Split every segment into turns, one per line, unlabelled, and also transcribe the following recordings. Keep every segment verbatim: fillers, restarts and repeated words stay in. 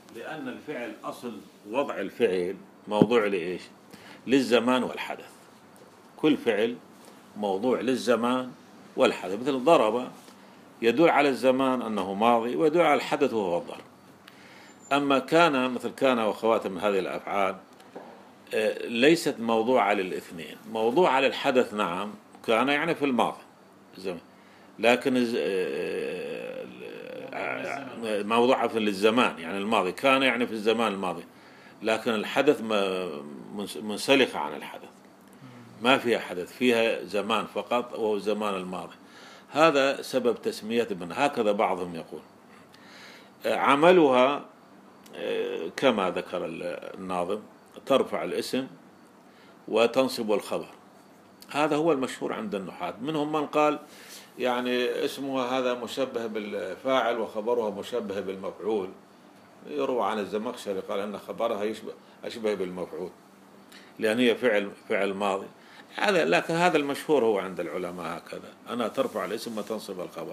لأن الفعل أصل وضع الفعل موضوع لإيش؟ للزمان والحدث. كل فعل موضوع للزمان والحدث، مثل ضرب يدل على الزمان أنه ماضي ويدل على الحدث وهو الضرب. أما كان مثل كان وأخواتها من هذه الأفعال ليست موضوعة للاثنين، موضوع على الحدث نعم، كان يعني في الماضي زمان، لكن موضوعة في الزمان يعني الماضي، كان يعني في الزمان الماضي، لكن الحدث منسلخة عن الحدث، ما فيها حدث، فيها زمان فقط وهو زمان الماضي. هذا سبب تسمية ابن، هكذا بعضهم يقول. عملها كما ذكر الناظم ترفع الاسم وتنصب الخبر، هذا هو المشهور عند النحاة. منهم من قال يعني اسمها هذا مشبه بالفاعل وخبرها مشبه بالمفعول، يروى عن الزمخشري قال أن خبرها يشبه أشبه بالمفعول لأن هي فعل فعل ماضي. هذا لكن هذا المشهور هو عند العلماء هكذا، أنا ترفع الاسم وتنصب الخبر.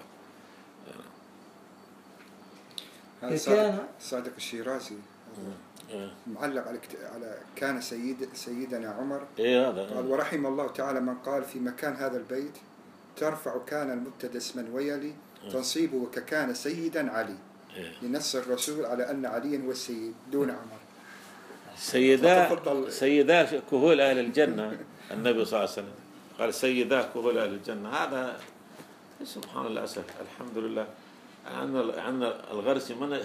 هذا صادق, صادق الشيرازي معلق على على كان سيد سيدنا عمر.
إيه هذا
قال ورحم الله تعالى من قال في مكان هذا البيت ترفع كان المبتدا اسما ويلي تنصيبه ككان سيدا علي، لنص الرسول على أن علي هو السيد دون عمر.
سيدا سيدا كهول أهل الجنة النبي صلى الله عليه وسلم قال سيدا كهول أهل الجنة. هذا سبحان الله أسف الحمد لله عندنا عندنا الغرس من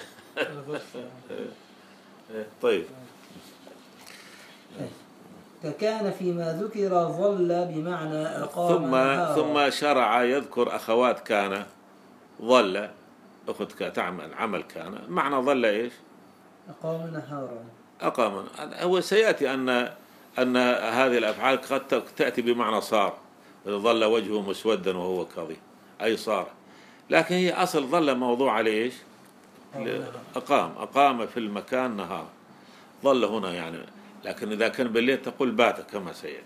طيب.
فكان فيما ذكر ظل بمعنى أقام
ثم
نهارا.
ثم شرع يذكر أخوات كان. ظل أخت تعمل عمل كان، معنى ظل إيش؟
أقام نهارا.
أقام. هو سيأتي أن أن هذه الأفعال قد تأتي بمعنى صار، ظل وجهه مسودا وهو كظيم أي صار، لكن هي أصل ظل موضوع عليه إيش؟ أقام أقام في المكان نهار، ظل هنا يعني، لكن إذا كان بالليل تقول بات كما سيأتي.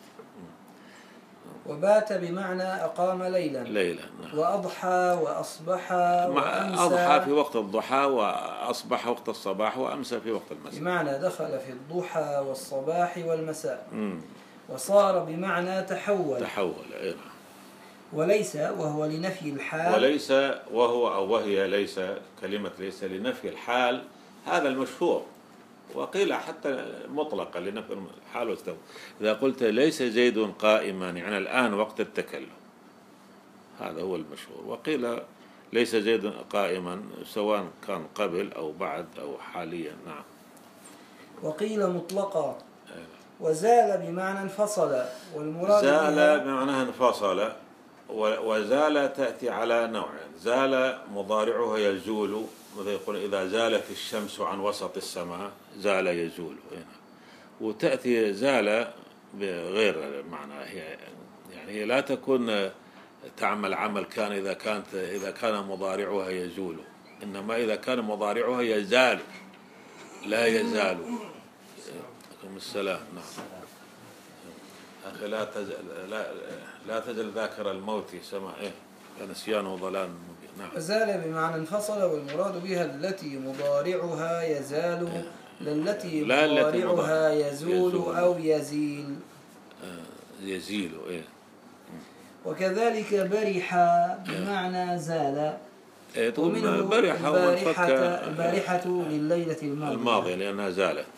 وبات بمعنى أقام ليلا
ليلا نعم.
وأضحى وأصبح وأمسى،
أضحى في وقت الضحى وأصبح وقت الصباح وأمسى في وقت المساء،
بمعنى دخل في الضحى والصباح والمساء.
مم.
وصار بمعنى تحول
تحول إيه.
وليس وهو لنفي الحال،
وليس وهو أو وهي ليس، كلمة ليس لنفي الحال، هذا المشهور، وقيل حتى مطلقا لنفي الحال واستوى. إذا قلت ليس زيد قائما يعني الآن وقت التكلم، هذا هو المشهور. وقيل ليس زيد قائما سواء كان قبل أو بعد أو حاليا. نعم.
وقيل مطلقا. وزال بمعنى انفصل، والمراد
زال بمعنى انفصل، وزال تأتي على نوعين، زال مضارعها يزول، مثل يقول إذا زالت الشمس عن وسط السماء زال يزول هنا. وتأتي زال بغير معنى، هي يعني هي لا تكون تعمل عمل كان إذا كانت إذا كان مضارعها يزول، إنما إذا كان مضارعها يزال لا يزال. عليكم السلام. نعم. أخي لا تزل لا لا تزل ذاكر الموت سمع إيه نسيانه ضلال مبين. نعم.
زال بمعنى انفصل، والمراد بها التي مضارعها يزال، إيه. للتي مضارعها يزول, يزول أو يزيل.
آه يزيل إيه.
وكذلك برح بمعنى زال،
إيه
ومنه
برح
البارحة, البارحة لليلة الماضية
الماضية لأنها زالت.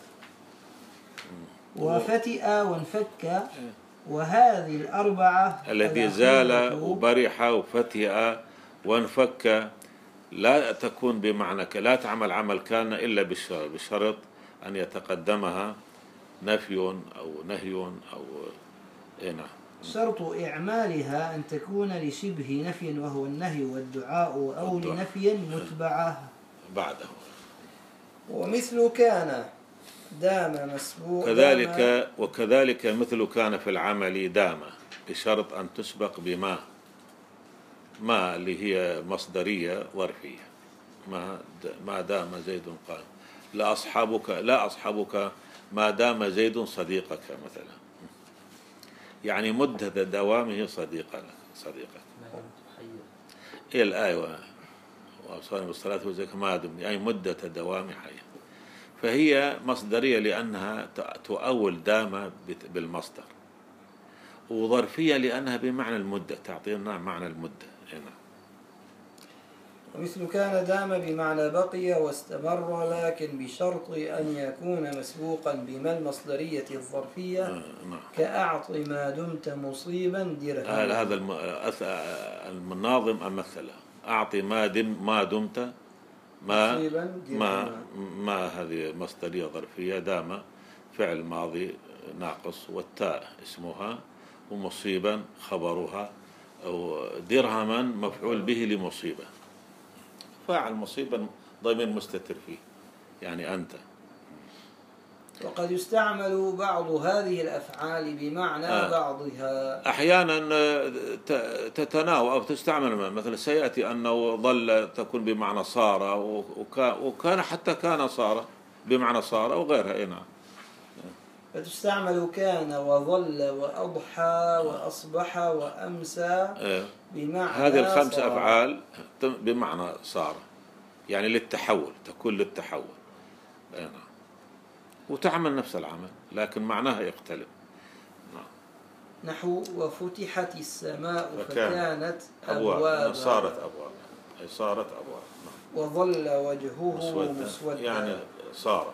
وفتئ وانفك، وهذه الأربعة
التي زال وبرح وفتئ وانفك لا تكون بمعنى لا تعمل عمل كان إلا بشرط أن يتقدمها نفي أو نهي أو إيه.
شرط إعمالها أن تكون لشبه نفي وهو النهي والدعاء، أو الدعاء. لنفي متبعه بعده. ومثل كان دام مسبوق
كذلك
دام
وكذلك مثل كان في العمل دام بشرط أن تسبق بما، ما اللي هي مصدرية ظرفية، ما ما دام زيد قائم، لا أصحابك لا أصحابك ما دام زيد صديقك مثلا، يعني مدة دوامه صديقك صديقك. هي الآية وأوصاني بالصلاة والزكاة ما دم، يعني مدة دوام حياة. فهي مصدرية لأنها تؤول دام بالمصدر، وظرفية لأنها بمعنى المدة، تعطينا معنى المدة هنا.
ومثل كان دام بمعنى بقي واستمر، لكن بشرط أن يكون مسبوقا بما المصدرية الظرفية.
آه نعم.
كأعط ما دمت مصيبا درهما.
هذا الناظم أمثله، أعطي ما دم ما دمت ما ما ما هذه مصدرية ظرفية، دام فعل ماضي ناقص، والتاء اسمها، ومصيبا خبرها، أو درهما مفعول به لمصيبة، فاعل مصيبا ضمير مستتر فيه يعني أنت.
وقد يستعمل بعض هذه الأفعال بمعنى آه. بعضها.
أحيانا تتناول أو تستعمل، مثلا سيأتي أنه ظل تكون بمعنى صار، وكان حتى كان صار بمعنى صار وغيرها. نعم.
فتستعمل كان وظل وأضحى وأصبح وأمسى بمعنى
هذه الخمس
صار.
أفعال بمعنى صار، يعني للتحول، تكون للتحول. نعم. وتعمل نفس العمل لكن معناها يختلف. نعم.
نحو وفتحت السماء فكانت
أبواب، صارت أبواب، أي صارت أبواب.
نعم. وظل وجهه مسودا
يعني صار.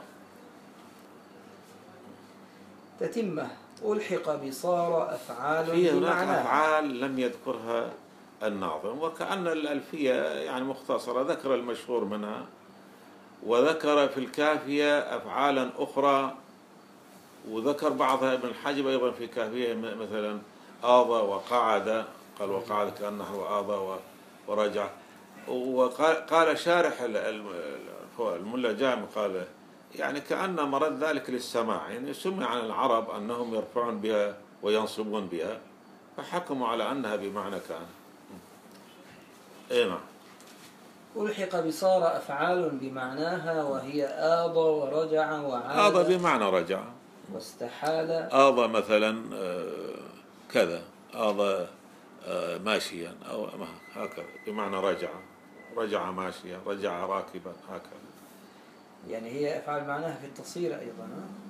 تتمة ألحق بصار أفعال
في هناك أفعال لم يذكرها الناظم، وكأن الألفية يعني مختصرة، ذكر المشهور منها، وذكر في الكافية أفعالا أخرى، وذكر بعضها ابن الحاجب أيضا في كافية، مثلا آضى وقعد، قال وقعد كأنه آضى ورجع. وقال شارح الملا جامع قال يعني كأن مرد ذلك للسماع، يعني سمع عن العرب أنهم يرفعون بها وينصبون بها، فحكموا على أنها بمعنى كان. إيه نعم.
ألحق بصار أفعال بمعناها، وهي آضى ورجع وعاد.
آضى بمعنى رجع
واستحال.
آضى مثلا كذا، آضى ماشيا أو هكذا بمعنى رجع، رجع ماشيا، رجع راكبا، هكذا.
يعني هي أفعال معناها في التصير أيضا.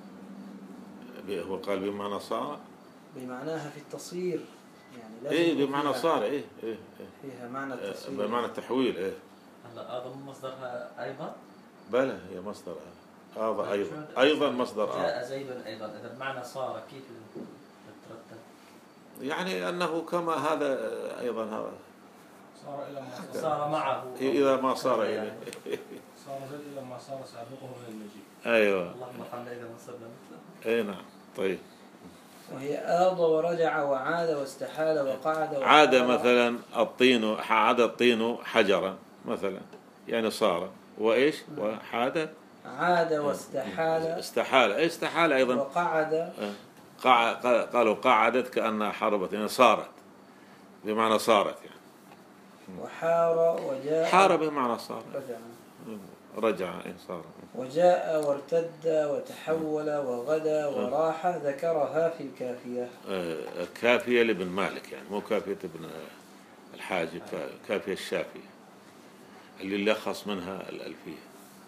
هو قال بمعنى صار،
بمعناها في التصير يعني لازم.
إيه بمعنى صار. إيه إيه إيه
فيها معنى التصير،
بمعنى التحويل. إيه
هلا آضى مصدرها أيضا.
بلى هي مصدرها آضى أيضا، أيضا مصدر آضى.
جاء زيد أيضا، إذا بمعنى صار كيف تترتب؟
يعني أنه كما هذا أيضا هذا
صار إلى ما صار, صار معه
إذا ما صار إليه.
صار زيد إلى ما صار سابقه من المجيء.
أيوة.
اللهم ارحمنا إذا ما صرنا مثله.
أي نعم. طيب.
وهي آضى ورجع وعاد واستحال وقعد.
عاد مثلا الطين، عاد الطين حجرا مثلا، يعني صار وإيش وحاد.
عاد واستحال.
استحال، أي استحال أيضا.
وقعد.
قع... قالوا قعدت كأنها حربت، يعني صارت بمعنى صارت يعني.
وحار وجاء.
حار بمعنى صار.
رجع.
رجع إيه صار.
وجاء وارتد وتحول وغدا وراح، ذكرها في الكافية.
كافية لابن مالك، يعني مو كافية ابن الحاجب، كافية الشافية اللي لخص منها الألفية.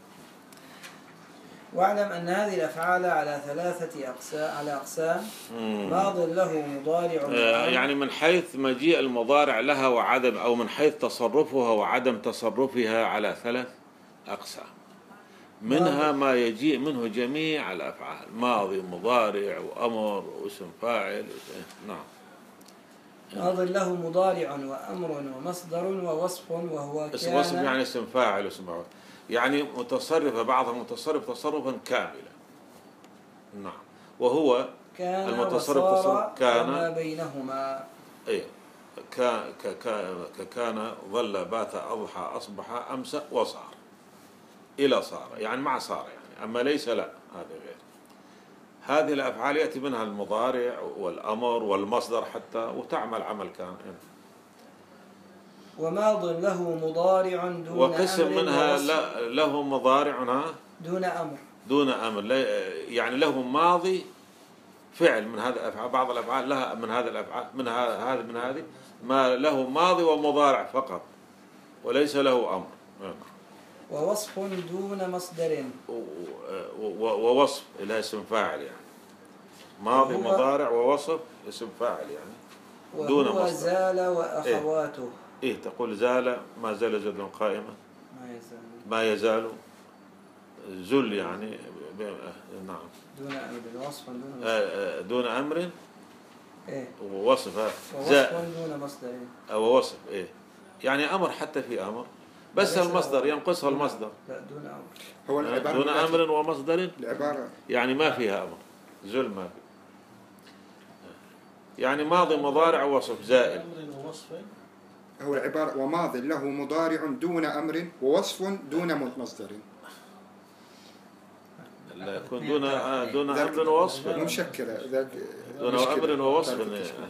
واعلم أن هذه الأفعال على ثلاثة أقسام، على أقسام. ماض له مضارع.
يعني من حيث مجيء المضارع لها وعدم، أو من حيث تصرفها وعدم تصرفها، على ثلاث أقسام. منها ما يجيء منه جميع الأفعال، ماضي مضارع وأمر واسم فاعل. نعم.
ماض له مضارع وأمر ومصدر ووصف، وهو
اسم وصف يعني اسم فاعل واسم فاعل، يعني متصرفة، بعضها متصرف تصرفا كاملا. نعم. وهو
كان
المتصرف تصرف كان
ما بينهما.
ايه كان كان ظل بات أضحى أصبح أمسى وصار إلى صار، يعني مع صار يعني، أما ليس لا، هذا غير. هذه الأفعال يأتي منها المضارع والأمر والمصدر حتى، وتعمل عمل كان.
وماض له مضارع دون
وقسم
أمر
منها له مضارع
دون أمر،
دون أمر، يعني له ماضي فعل من هذه الأفعال، بعض الأفعال لها من هذه الأفعال، من هذا من هذه ما له ماضي ومضارع فقط، وليس له أمر.
ووصف دون مصدر.
ووصف لها اسم فاعل يعني، ماضي مضارع ووصف اسم فاعل يعني دون مصدر.
وهو زال وأخواته.
إيه, إيه تقول زال، ما زال زيد قائمة،
ما يزال
ما يزال زل يعني نعم
دون أمر، وصف دون مصدر.
آه دون أمر
إيه
ووصف
ووصف دون مصدر
أو وصف إيه يعني أمر حتى في أمر بس المصدر ينقصها المصدر.
لا دون أمر.
هو العبارة
دون أمر ومصدر
العبارة
يعني ما فيها أمر، زل ما في يعني ماضي مضارع ووصف زائل.
هو العبارة وماض له مضارع دون أمر ووصف دون مصدر.
لا يكون دون دون أمر ووصف
مشكلة ذاك
دون أمر ووصف.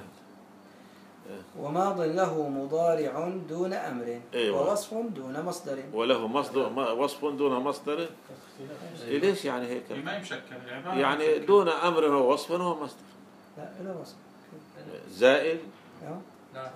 وماض له مضارع دون أمر
أيوة.
ووصف دون مصدر.
وله مصدر وصف دون مصدر. إيه ليش يعني هيك؟
ما يمشكل
يعني دون أمر ووصف ومصدر.
لا إلا وصف
زائل.
لا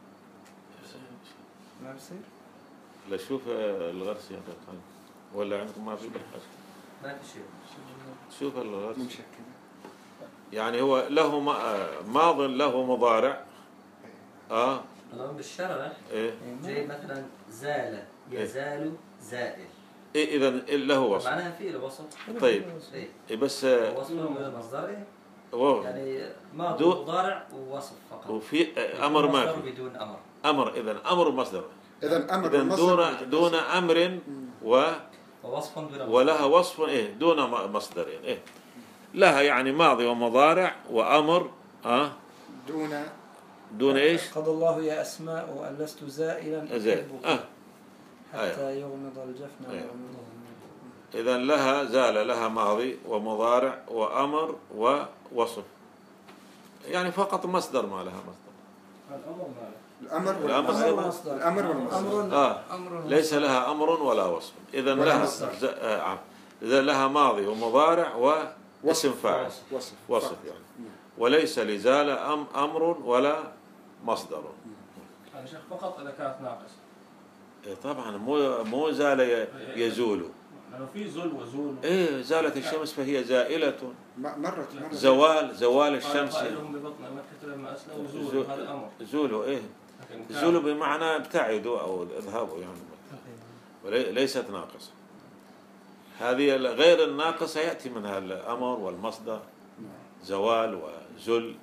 ما بصير.
لا شوف الغرس يا أخي ولا عندكم ما في بالحاجة؟
ما في شيء.
شوف الغرس
مشكلة.
يعني هو له ماض له مضارع. آه
الآن بالشرع
إيه
جاي مثلا زال يزال زائل.
إيه إذا له وصف
معناها فيه الوصف.
طيب
إيه
إيه بس
وصف مصدر إيه
واو.
يعني ماضي مضارع ووصف فقط.
وفي أمر ما في
بدون أمر.
أمر إذا أمر مصدر.
إذا أمر
إذا دون دون أمر و
ووصف دون مصدر.
ولها وصف إيه دون مصدر إيه لها يعني ماضي ومضارع وأمر آه
دون
دون إيش؟
قضى الله يا أسماء أن لست زائلا
زائل آه
حتى يغمض الجفن.
أيوة. إذا لها زال لها ماضي ومضارع وأمر ووصف يعني فقط مصدر ما لها مصدر.
الأمر
الأمر
والمصدر. الأمر والمصدر.
آه ليس لها أمر ولا وصف. إذا لها ز... آه. إذا لها ماضي ومضارع واسم فاعل
وصف
وصف يعني وليس لزال أم أمر ولا مصدر.
أنا شيخ فقط إذا كانت ناقصة.
إيه طبعا مو مو زال يزول.
لأنه في زل وزول.
إيه زالت الشمس فهي زائلة.
مرت مرت.
زوال زوال الشمس.
قائلهم ببطن مكة لما أسلموا زول هذا أمر.
زولوا إيه زولوا بمعنى ابتعدوا أو اذهبوا يعني وليست ناقصة. هذه غير الناقصة يأتي منها الأمر والمصدر زوال وزل.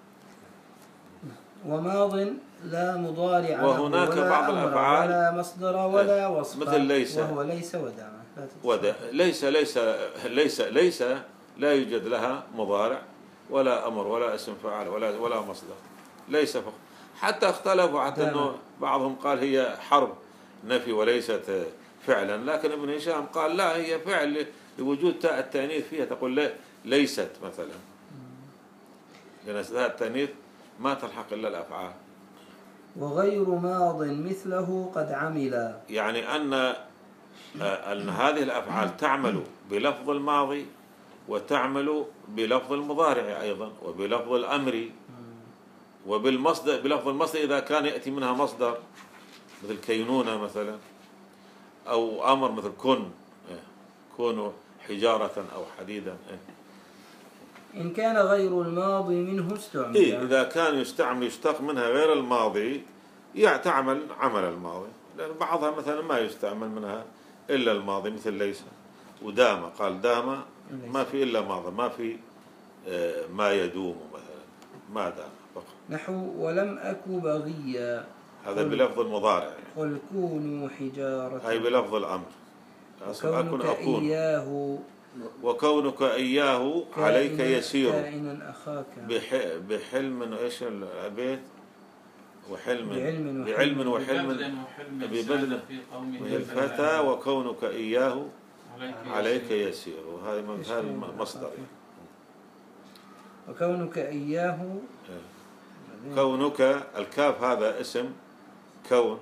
وماض لا مضارع
وهناك
ولا
بعض الأفعال
ولا مصدر ولا وصف
مثل ليس
وهو ليس ودعم.
ودع ليس ليس ليس ليس لا يوجد لها مضارع ولا أمر ولا اسم فاعل ولا ولا مصدر. ليس فقط حتى اختلفوا حتى انه بعضهم قال هي حرف نفي وليست فعلا لكن ابن هشام قال لا هي فعل لوجود تاء التأنيث فيها تقول ليست مثلا لأن تاء التأنيث ما تلحق إلا الأفعال.
وغير ماض مثله قد عمل
يعني أن أن هذه الأفعال تعمل بلفظ الماضي وتعمل بلفظ المضارع أيضا وبلفظ الأمر وبالمصدر بلفظ المصدر إذا كان يأتي منها مصدر مثل كينونة مثلا أو أمر مثل كن كونوا حجارة أو حديدا.
إن كان غير الماضي منه استعمل.
إيه إذا كان يستعمل يشتق منها غير الماضي يعمل عمل الماضي لأن بعضها مثلا ما يستعمل منها إلا الماضي مثل ليس ودام قال دام ما في إلا ماضي ما في ما يدوم مثلا ما دام فقط.
نحو ولم أك بغيا
هذا بلفظ المضارع يعني.
قل كونوا حجارة
هاي بلفظ الأمر
وكونك
أكون
إياه
وكونك إياه عليك يسير
كائنا أخاك
بحلم إيش البيت وحلم
بعلم
بعلم وحلم ببذل الفتى وكونك إياه عليك يسير وهذا من هذا المصدر.
وكونك إياه
كونك الكاف هذا اسم كون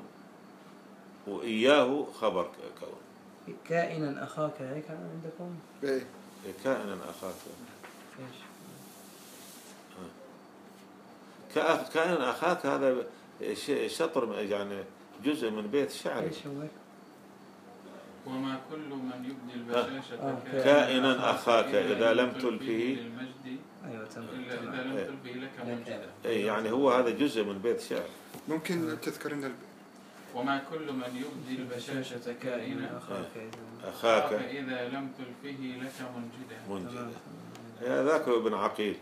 وإياه خبر كون.
كائنا أخاك هيك عندكم؟
إيه
كائنا أخاك كائنا أخاك هذا شطر يعني جزء من بيت الشعر.
ايش هو؟
وما كل من يبدي البشاشة
كائنا أخاك إذا لم تلفه
أيوة تمام.
إذا لم تلفه لك منجدا.
إيه يعني هو هذا جزء من بيت شعر.
ممكن تذكر لنا
وما كل من يبدي البشاشة كائنا
أخاك
إذا لم تلفه لك منجدا.
منجدا. يا ذاك ابن عقيل.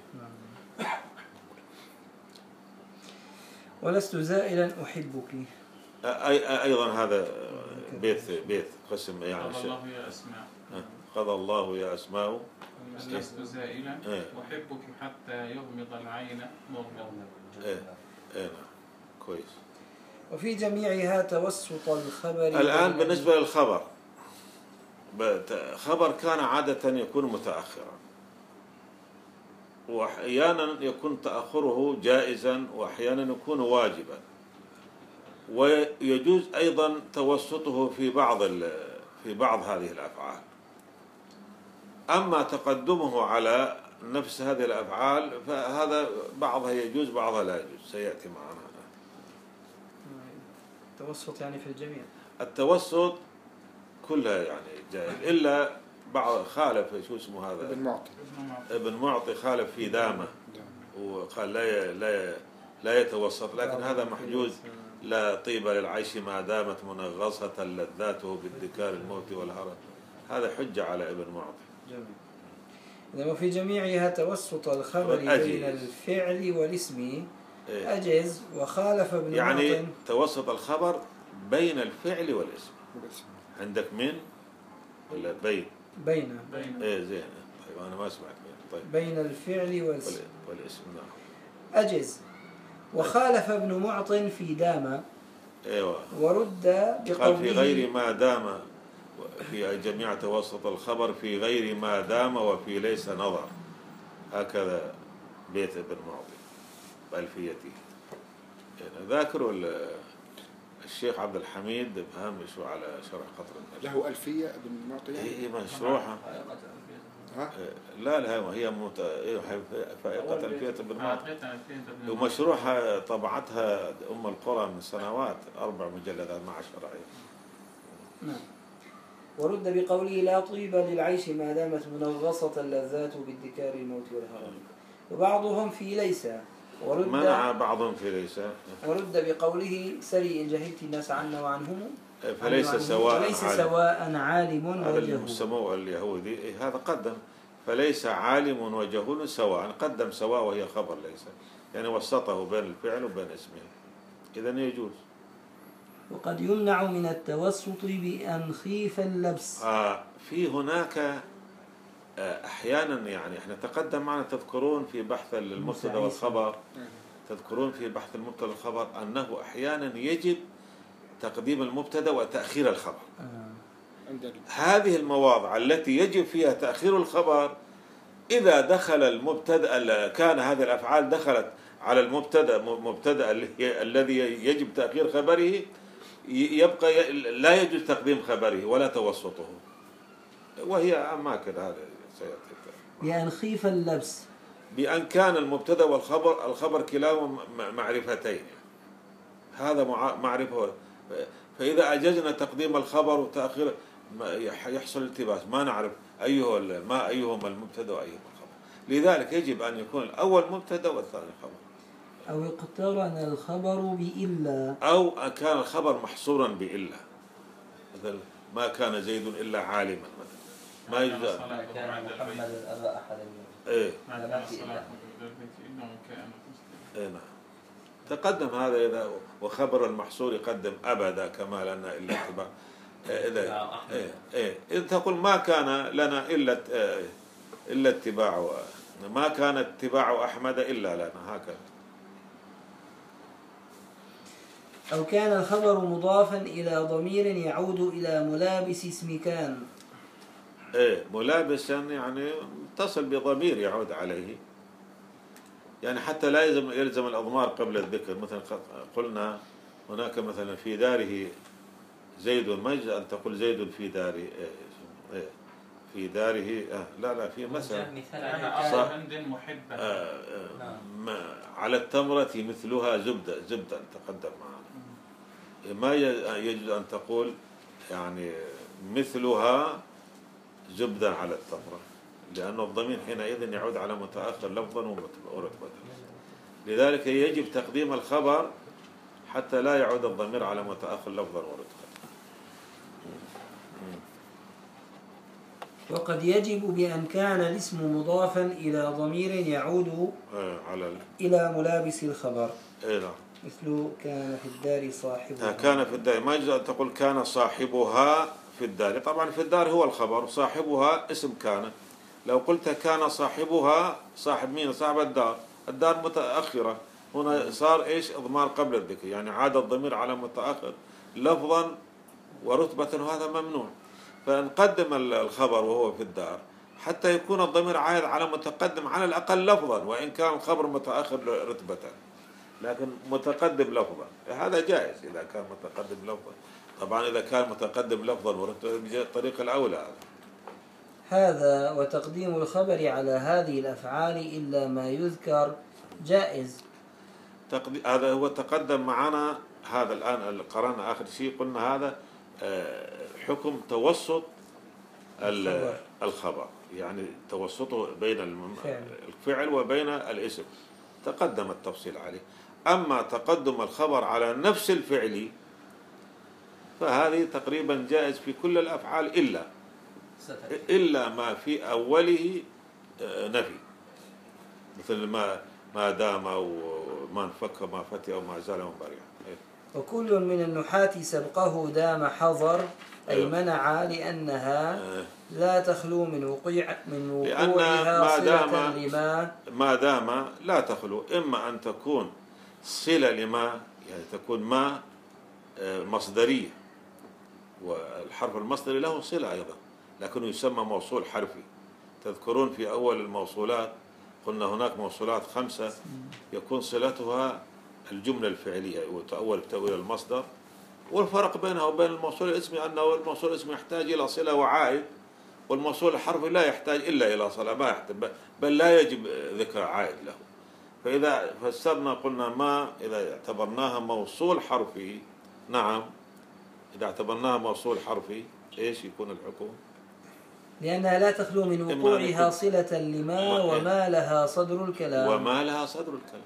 ولست زائلا أحبك.
أي أيضا هذا بيت بيت قسم يعني.
قضى الله يا أسماء.
قضى الله يا أسماء.
لست زائلا أحبك حتى يغمض العين مغمض.
إيه إيه كويس.
وفي جميعها توسط الخبر.
الآن بالنسبة للخبر، خبر كان عادة يكون متأخرا، وأحيانا يكون تأخره جائزا، وأحيانا يكون واجبا، ويجوز أيضا توسطه في بعض في بعض هذه الأفعال. أما تقدمه على نفس هذه الأفعال فهذا بعضها يجوز بعضها لا يجوز، سيأتي معنا.
التوسط يعني في الجميع.
التوسط كلها يعني جائز، إلا بعض خالف شو اسمه هذا
ابن معطي
ابن معطي خالف في دامه وقال لا لا لا يتوسط، لكن هذا محجوز. لا طيب للعيش ما دامت منغصة لذاته بالذكار الموت والهرم. هذا حجة على ابن معطي.
جميل. وفي جميعها توسط الخبر بين الفعل والاسم أجز، وخالف ابن
يعني
معطي
توسط الخبر بين الفعل والاسم. عندك من ولا بين؟
بين
بين
ايه زين. طيب انا ما سمعت بين. طيب
بين الفعل والاسم
والاسم نعم.
أجز، وخالف ابن معط في دام.
ايوه.
ورد بقوله
قال في غير ما دام، في جميع توسط الخبر في غير ما دام وفي ليس نظر. هكذا بيت ابن معطي بألفيته. يعني ذاكروا الشيخ عبد الحميد بهامش على شرح قطر النجم.
له ألفية ابن معطي؟
هي مشروحة.
ها؟
لا لا هي مت... فائقة ألفية ابن معطي، ومشروحة طبعتها أم القرى من سنوات، أربع مجلدات مع شرعية.
نعم. ورد بقوله لا طيب للعيش ما دامت منغصة اللذات بالذكار الموت والهرم. وبعضهم في ليس. ورد
منع بعضهم في ليس.
ورد بقوله سري إن جهلت الناس عنا وعنهم
فليس سواء
ليس سواء عالم
هذا
وجهول.
السمو اليهودي هذا قدم فليس عالم وجهول سواء، قدم سواء وهي خبر ليس، يعني وسطه بين الفعل وبين اسمه، إذن يجوز.
وقد يمنع من التوسط بأن خيف اللبس.
آه في هناك آه أحيانا، يعني احنا تقدم معنا تذكرون في بحث المبتدا والخبر، تذكرون في بحث المبتدا والخبر أنه أحيانا يجب تقديم المبتدا وتأخير الخبر.
آه.
هذه المواضع التي يجب فيها تأخير الخبر إذا دخل المبتدا، كان هذه الأفعال دخلت على المبتدا مبتدا الذي يجب تأخير خبره، يبقى لا يجوز تقديم خبره ولا توسطه، وهي أماكن هذا سيأتي.
بأن خيف اللبس،
بأن كان المبتدا والخبر الخبر كلاهما معرفتين، هذا معرفة، فإذا أجزنا تقديم الخبر وتأخير يحصل التباس، ما نعرف أيه ما أيهما المبتدا وأيهما الخبر، لذلك يجب أن يكون الأول مبتدا والثاني خبر.
أو اقترن الخبر بإلا،
أو كان الخبر محصورا بإلا، مثل ما كان زيد إلا عالما مثلا، ما يجوز.
كان محمد أبا أحد
إيه.
ما في إلا.
إيه نعم. تقدم هذا إذا، وخبر المحصور يقدم أبدا كما لنا إلا اتباع. إذا إيه إيه إذا تقول ما كان لنا إلا إلا اتباع، ما كان اتباع أحمد إلا لنا، هكذا.
أو كان الخبر مضافا إلى ضمير يعود إلى ملابس اسم كان.
إيه ملابسا يعني متصل بضمير يعود عليه، يعني حتى لا يلزم يلزم الأضمار قبل الذكر. مثلا قلنا هناك مثلا في داره زيد، ما يجوز أن تقول زيد في داره في داره آه لا لا في مثلا
عند محبة
آه آه على التمرة مثلها زبدة زبدة تقدم معنا. ما يجوز أن تقول يعني مثلها زبدا على التمرة، لأن الضمير حينئذ يعود على متأخر لفظا ورتبة، لذلك يجب تقديم الخبر حتى لا يعود الضمير على متأخر لفظا ورتبة.
وقد يجب بأن كان الاسم مضافا إلى ضمير يعود
على
إلى ملابس الخبر.
إيه نعم.
مثل كان في الدار صاحبها.
كان في الدار، ما يجوز أن تقول كان صاحبها في الدار، طبعا في الدار هو الخبر، صاحبها اسم كان. لو قلت كان صاحبها، صاحب مين؟ صاحب الدار، الدار متأخرة، هنا صار إيش؟ إضمار قبل الذكر، يعني عاد الضمير على متأخر لفظا ورتبة، وهذا ممنوع. فنقدم الخبر وهو في الدار حتى يكون الضمير عائد على متقدم على الأقل لفظا، وإن كان الخبر متأخر رتبة، لكن متقدم لفظا هذا جائز إذا كان متقدم لفظا. طبعا إذا كان متقدم لفظا ورتبة بالطريق الأولى.
هذا وتقديم الخبر على هذه الأفعال إلا ما يذكر جائز.
هذا هو تقدم معنا، هذا الآن قرأنا آخر شيء قلنا هذا حكم توسط الخبر، يعني توسطه بين الفعل وبين الاسم، تقدم التفصيل عليه. أما تقدم الخبر على نفس الفعل فهذه تقريبا جائز في كل الأفعال إلا إلا ما في أوله نفي، مثل ما ما دام وما انفك وما فتئ وما زال منبرعا.
وكل من النحاة سبقه دام حظر، أي منع، لأنها لا تخلو من وقوع من وقوعها صلة لما
ما دام لا تخلو، إما أن تكون صلة لما، يعني تكون ما مصدرية، والحرف المصدري له صلة أيضا لكنه يسمى موصول حرفي. تذكرون في أول الموصولات قلنا هناك موصولات خمسة يكون صلتها الجملة الفعلية وتأول بتأويل المصدر، والفرق بينها وبين الموصول الاسمي أنه الموصول الاسمي يحتاج إلى صلة وعائد، والموصول الحرفي لا يحتاج إلا إلى صلة، ما يحتاج بل لا يجب ذكر عائد له. فإذا فسرنا قلنا ما إذا اعتبرناها موصول حرفي، نعم إذا اعتبرناها موصول حرفي إيش يكون الحكم؟
لأنها لا تخلو من وقوعها صلة لما وما لها صدر الكلام
وما لها صدر الكلام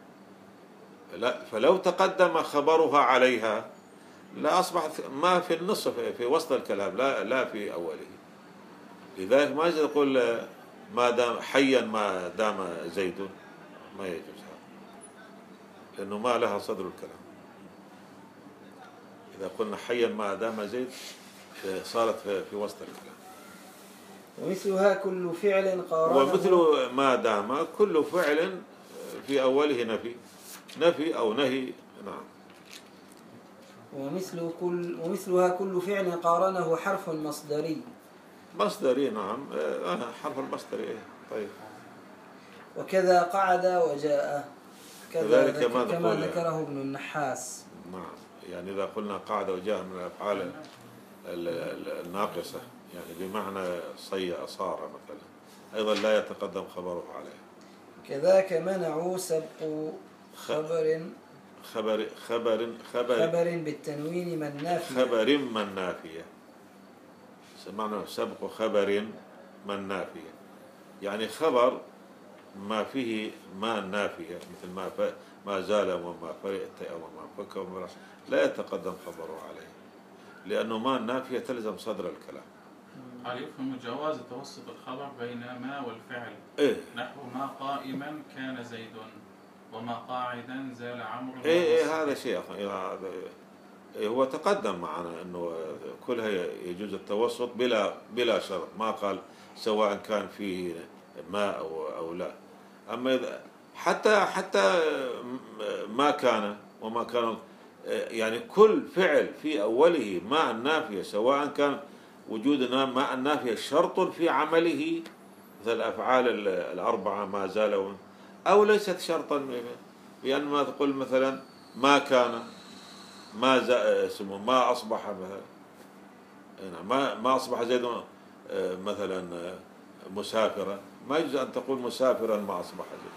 لا، فلو تقدم خبرها عليها لا أصبح ما في النصف في وسط الكلام، لا لا في أوله. لذلك ما يجوز يقول ما دام حيا ما دام زيد، ما يجوز هذا، لأنه ما لها صدر الكلام. إذا قلنا حيا ما دام زيد صارت في وسط الكلام.
ومثلها كل فعل قارنه
ومثل ما دام كل فعل في أوله نفي نفي أو نهي، نعم.
ومثل كل ومثلها كل فعل قارنه حرف مصدري
مصدري، نعم، حرف المصدري. طيب.
وكذا قعد وجاء
كذلك
ذك
ما
كما ذكره ابن النحاس.
نعم، يعني إذا قلنا قعد وجاء من الأفعال الناقصة، يعني بمعنى صي صار مثلا، أيضا لا يتقدم خبره عليه.
كذاك منعوا سبق خبر
خبر خبر خبر
خبر بالتنوين من نافية
خبر من نافية، سمعنا سبق خبر من نافية، يعني خبر ما فيه ما نافية، مثل ما ف... ما زال وما فرئت أو ما فك وما لا يتقدم خبره عليه، لأنه ما نافية تلزم صدر الكلام.
هل يفهم جواز توسط الخبر بين ما والفعل؟
إيه؟
نحو ما قائما كان زيد، وما قاعدا زال عمرو.
إيه إيه هذا شيء إيه هو تقدم معنا أنه كلها يجوز التوسط بلا بلا شرط، ما قال سواء كان فيه ما أو أو لا. أما إذا حتى حتى ما كان وما كان، يعني كل فعل في أوله ماء النافية، سواء كان وجودنا ماء النافية شرط في عمله مثل الأفعال الأربعة ما زال، أو ليست شرطا، بأن ما تقول مثلا ما كان ما اسمه ما أصبح مثلا ما ما أصبح زيد مثلا مسافرا، ما يجوز أن تقول مسافرا ما أصبح زيد.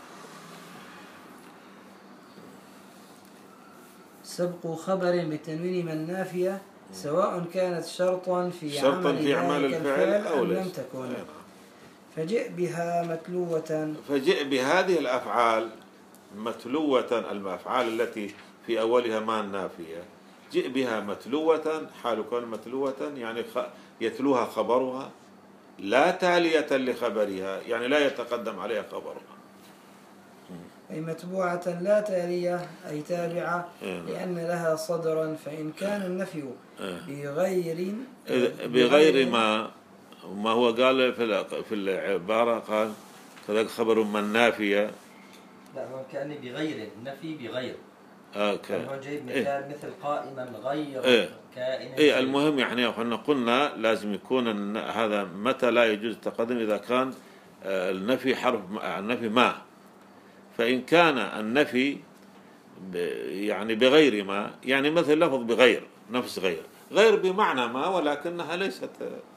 سبق خبر بالتنوين من نافية سواء كانت شرطا في
شرطا
عمل
في أعمال
ذلك
الفعل أو
أم
ليس.
لم تكن.
أي نعم.
فجئ بها متلوة
فجئ بهذه الأفعال متلوة، الأفعال التي في أولها ما النافية، جئ بها متلوة، حال كون متلوة يعني يتلوها خبرها لا تالية لخبرها، يعني لا يتقدم عليها خبرها.
أي متبوعة لا تالية أي تابعة
إيه.
لأن لها صدرا، فإن كان النفي بغير
بغير ما ما هو قال في في العبارة، قال كذلك خبر من نافية.
لا هو كأني بغير النفي بغير.
آه
يعني هو جايب مثال
إيه؟
مثل قائما غير
إيه؟
كائن.
إيه المهم يعني احنا قلنا لازم يكون هذا متى لا يجوز التقدم إذا كان النفي حرف النفي ما، فإن كان النفي يعني بغير ما، يعني مثل لفظ بغير نفس غير، غير بمعنى ما ولكنها ليست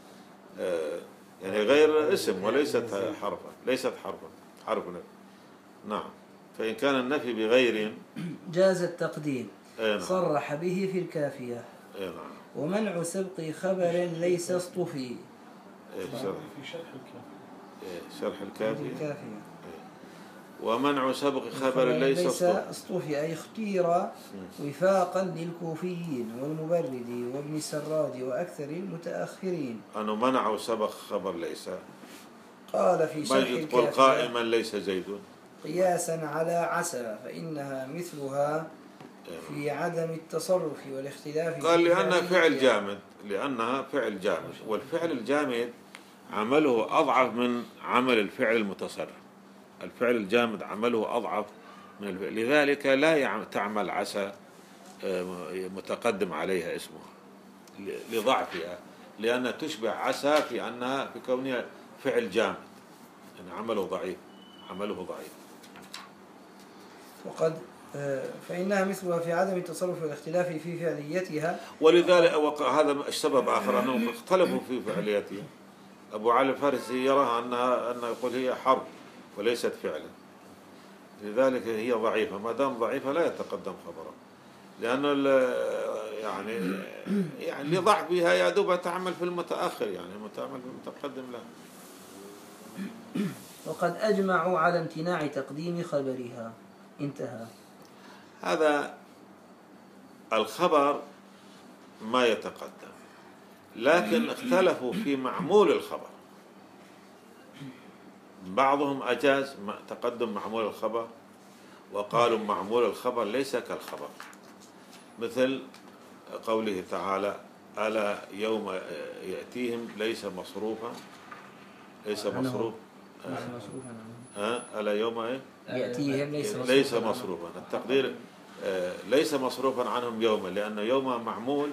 يعني غير اسم وليست حرفا، ليست حرفا حرف نفي. نعم. فإن كان النفي بغير
جاز التقديم.
نعم.
صرح به في الكافية.
نعم.
ومنع سبق خبر ليس اصطفي.
شرح
في شرح الكافية.
شرح الكافية.
الكافية.
ومنع سبق خبر ليس
اصطفي أي اختير وفاقا للكوفيين والمبردي وابن السراد وأكثر المتأخرين.
أنه منعوا سبق خبر ليس.
قال في شرح
الكافية
الكافية
قائما ليس زيد
قياسا على عسى فإنها مثلها في عدم التصرف والاختلاف.
قال لأنها فعل جامد، لأنها فعل جامد، والفعل الجامد عمله أضعف من عمل الفعل المتصرف. الفعل الجامد عمله أضعف من الفعل، لذلك لا تعمل عسى متقدم عليها اسمها لضعفها، لأنها تشبه عسى في أنها في كونها فعل جامد، يعني عمله ضعيف، عمله ضعيف.
وقد فإنها مثلها في عدم التصرف والاختلاف في فعليتها.
ولذلك هذا السبب آخر أنهم اختلفوا في فعليتها. أبو علي الفارسي يراها أنها أن يقول هي حرف وليست فعلا، لذلك هي ضعيفة. ما دام ضعيفة لا يتقدم خبرها، لأنه يعني يعني لضعفها يا دوب تعمل في المتأخر، يعني تعمل في المتقدم لا.
وقد أجمعوا على امتناع تقديم خبرها. انتهى.
هذا الخبر ما يتقدم، لكن اختلفوا في معمول الخبر. بعضهم أجاز تقدم معمول الخبر، وقالوا معمول الخبر ليس كالخبر، مثل قوله تعالى ألا يوم يأتيهم ليس مصروفا ليس مصروف ها ألا يوم إيه؟
يأتيهم ليس مصروفا,
ليس مصروفا. التقدير ليس مصروفا عنهم يوما، لأن يوم معمول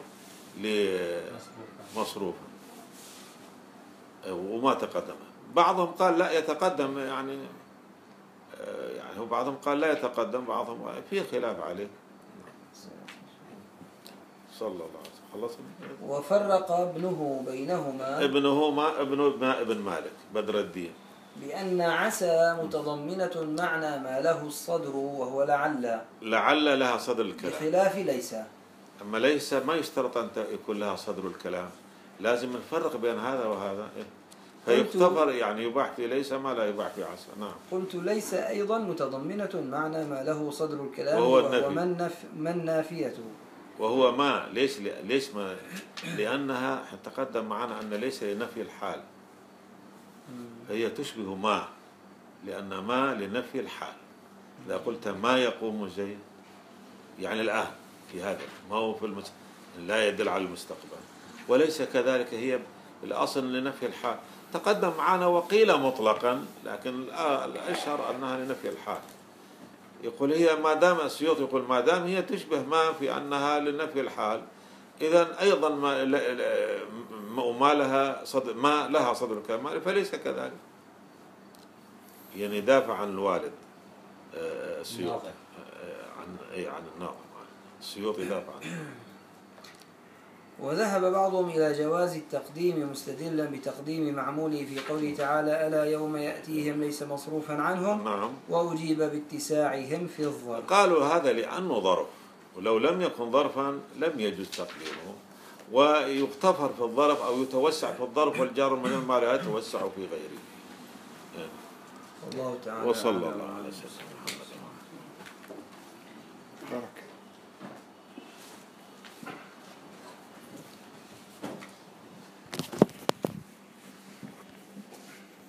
لمصروفا وما تقدم. بعضهم قال لا يتقدم، يعني يعني هو بعضهم قال لا يتقدم، بعضهم في خلاف عليه. صلى الله عليه وسلم.
وفرق ابنه بينهما
ابنه ما ابن ابن مالك بدر الدين
بأن عسى متضمنة معنى ما له الصدر وهو لعل.
لعل لها صدر الكلام
بخلاف ليس.
أما ليس ما يشترط أن يكون لها صدر الكلام، لازم نفرق بين هذا وهذا. فيغتفر يعني يباح في ليس ما لا يباح في عسى. نعم.
قلت ليس أيضا متضمنة معنى ما له صدر الكلام
وهو,
وهو من, نف من نافيته،
وهو ما ليش ليش ما لأنها تقدم معنا أن ليس لنفي الحال، هي تشبه ما، لأن ما لنفي الحال. إذا قلت ما يقوم زيد يعني الآن في هذا، ما هو في المس... لا يدل على المستقبل. وليس كذلك، هي الأصل لنفي الحال. تقدم معنا وقيل مطلقا، لكن الأشهر أنها لنفي الحال. يقول هي ما دام السيوط يقول ما دام هي تشبه ما في أنها لنفي الحال، إذا أيضا ما ما لها صدر ما لها صدر الكمال فليس كذلك. يعني دافع عن الوالد السيوط عن أي عن الناظم، السيوط يدافع عنه.
وذهب بعضهم إلى جواز التقديم مستدلا بتقديم معموله في قوله تعالى ألا يوم يأتيهم ليس مصروفا عنهم.
نعم.
وأجيب باتساعهم في الظرف.
قالوا هذا لأنه ظرف، ولو لم يكن ظرفا لم يجوز تقديمه. ويغتفر في الظرف أو يتوسع في الظرف، والجار والمجرور ما لا يتوسع في غيره.
الله تعالى
وصلى الله على سيدنا محمد.
بارك